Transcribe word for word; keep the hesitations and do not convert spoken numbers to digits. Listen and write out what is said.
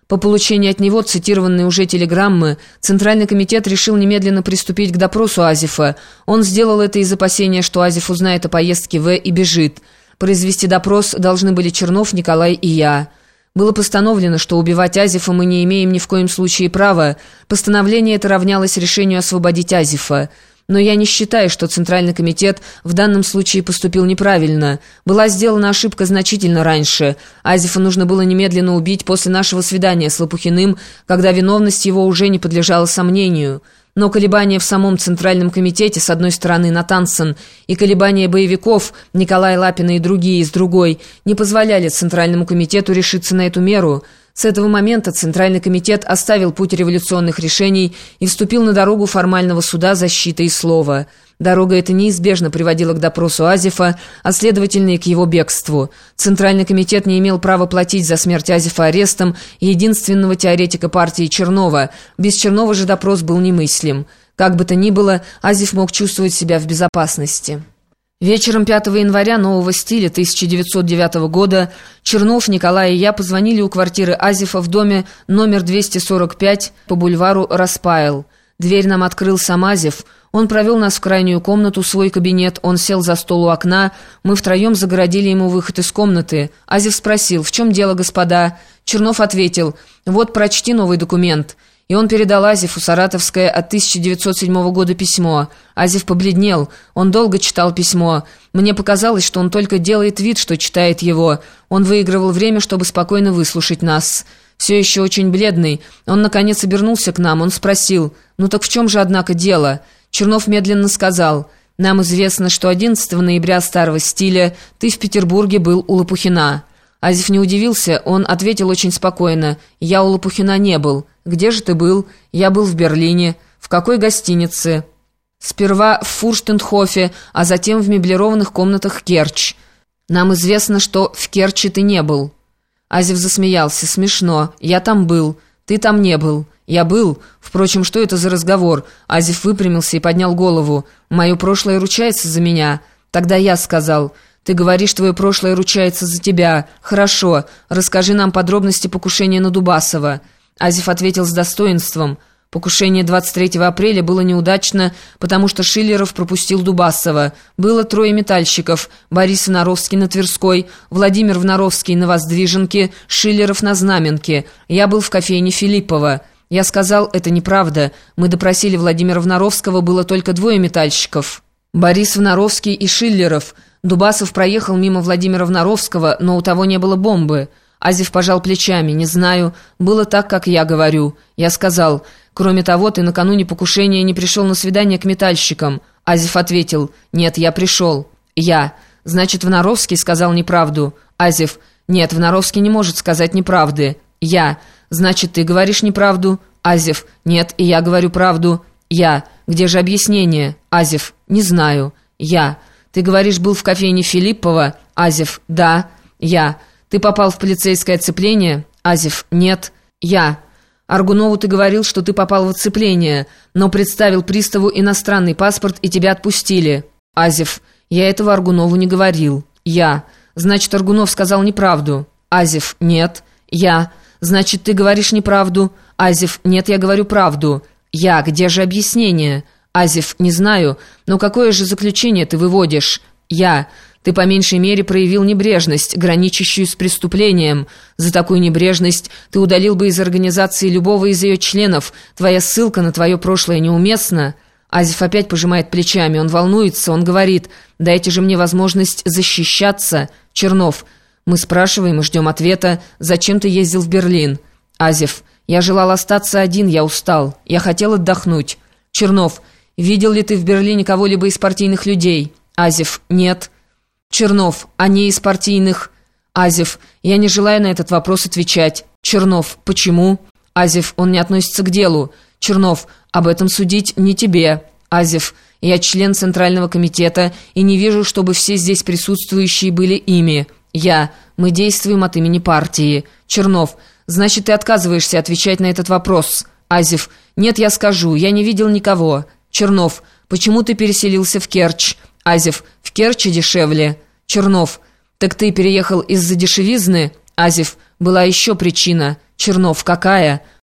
По получении от него цитированной уже телеграммы Центральный комитет решил немедленно приступить к допросу Азефа. Он сделал это из опасения, что Азеф узнает о поездке В и бежит. Произвести допрос должны были Чернов, Николай и я. Было постановлено, что убивать Азефа мы не имеем ни в коем случае права. Постановление это равнялось решению освободить Азефа. Но я не считаю, что Центральный комитет в данном случае поступил неправильно. Была сделана ошибка значительно раньше. Азефа нужно было немедленно убить после нашего свидания с Лопухиным, когда виновность его уже не подлежала сомнению. Но колебания в самом Центральном комитете, с одной стороны, Натансен, и колебания боевиков, Николай Лапина и другие, с другой, не позволяли Центральному комитету решиться на эту меру. С этого момента Центральный комитет оставил путь революционных решений и вступил на дорогу формального суда, защиты и слова. Дорога эта неизбежно приводила к допросу Азефа, а следовательно и к его бегству. Центральный комитет не имел права платить за смерть Азефа арестом единственного теоретика партии Чернова. Без Чернова же допрос был немыслим. Как бы то ни было, Азеф мог чувствовать себя в безопасности. Вечером пятого января нового стиля тысяча девятьсот девятого года Чернов, Николай и я позвонили у квартиры Азефа в доме номер двести сорок пять по бульвару Распайл. Дверь нам открыл сам Азеф. Он провел нас в крайнюю комнату, свой кабинет. Он сел за стол у окна. Мы втроем загородили ему выход из комнаты. Азеф спросил: «В чем дело, господа?» Чернов ответил: «Вот, прочти новый документ». И он передал Азефу саратовское от тысяча девятьсот седьмого года письмо. Азеф побледнел. Он долго читал письмо. Мне показалось, что он только делает вид, что читает его. Он выигрывал время, чтобы спокойно выслушать нас. Все еще очень бледный. Он, наконец, обернулся к нам. Он спросил: «Ну так в чем же, однако, дело?» Чернов медленно сказал: «Нам известно, что одиннадцатого ноября старого стиля ты в Петербурге был у Лопухина». Азеф не удивился. Он ответил очень спокойно: «Я у Лопухина не был». «Где же ты был?» «Я был в Берлине». «В какой гостинице?» «Сперва в Фурштендхофе, а затем в меблированных комнатах Керчь». «Нам известно, что в Керчи ты не был». Азеф засмеялся. «Смешно. Я там был. Ты там не был». «Я был. Впрочем, что это за разговор?» Азеф выпрямился и поднял голову. «Мое прошлое ручается за меня». Тогда я сказал: «Ты говоришь, твое прошлое ручается за тебя. Хорошо. Расскажи нам подробности покушения на Дубасова». Азеф ответил с достоинством: «Покушение двадцать третьего апреля было неудачно, потому что Шиллеров пропустил Дубасова. Было трое метальщиков: Борис Вноровский на Тверской, Владимир Вноровский на Воздвиженке, Шиллеров на Знаменке. Я был в кофейне Филиппова». Я сказал: «Это неправда. Мы допросили Владимира Вноровского, было только двое метальщиков: Борис Вноровский и Шиллеров. Дубасов проехал мимо Владимира Вноровского, но у того не было бомбы». Азеф пожал плечами. «Не знаю. Было так, как я говорю». Я сказал: «Кроме того, ты накануне покушения не пришел на свидание к метальщикам». Азеф ответил: «Нет, я пришел». Я: «Значит, Вноровский сказал неправду». Азеф: «Нет, Вноровский не может сказать неправды». Я: «Значит, ты говоришь неправду». Азеф: «Нет, и я говорю правду». Я: «Где же объяснение?» Азеф: «Не знаю». Я: «Ты говоришь, был в кофейне Филиппова?» Азеф: «Да». Я: «Ты попал в полицейское оцепление?» Азеф: «Нет». Я: «Аргунову ты говорил, что ты попал в оцепление, но представил приставу иностранный паспорт и тебя отпустили». Азеф: «Я этого Аргунову не говорил». Я: «Значит, Аргунов сказал неправду». Азеф: «Нет». Я: «Значит, ты говоришь неправду». Азеф: «Нет, я говорю правду». Я: «Где же объяснение?» Азеф: «Не знаю, но какое же заключение ты выводишь?» Я: «Ты по меньшей мере проявил небрежность, граничащую с преступлением. За такую небрежность ты удалил бы из организации любого из ее членов. Твоя ссылка на твое прошлое неуместна». Азеф опять пожимает плечами. Он волнуется, он говорит: «Дайте же мне возможность защищаться». Чернов: «Мы спрашиваем и ждем ответа. Зачем ты ездил в Берлин?» Азеф: «Я желал остаться один, я устал. Я хотел отдохнуть». Чернов: «Видел ли ты в Берлине кого-либо из партийных людей?» Азеф: «Нет». Чернов: «А не из партийных?» Азеф: «Я не желаю на этот вопрос отвечать». Чернов: «Почему?» Азеф: «Он не относится к делу». Чернов: «Об этом судить не тебе». Азеф: «Я член Центрального комитета и не вижу, чтобы все здесь присутствующие были ими». Я: «Мы действуем от имени партии». Чернов: «Значит, ты отказываешься отвечать на этот вопрос?» Азеф: «Нет, я скажу, я не видел никого». Чернов: «Почему ты переселился в Керчь?» Азеф: «В Керчи дешевле». Чернов: «Так ты переехал из-за дешевизны?» Азеф: Была еще причина. Чернов, какая?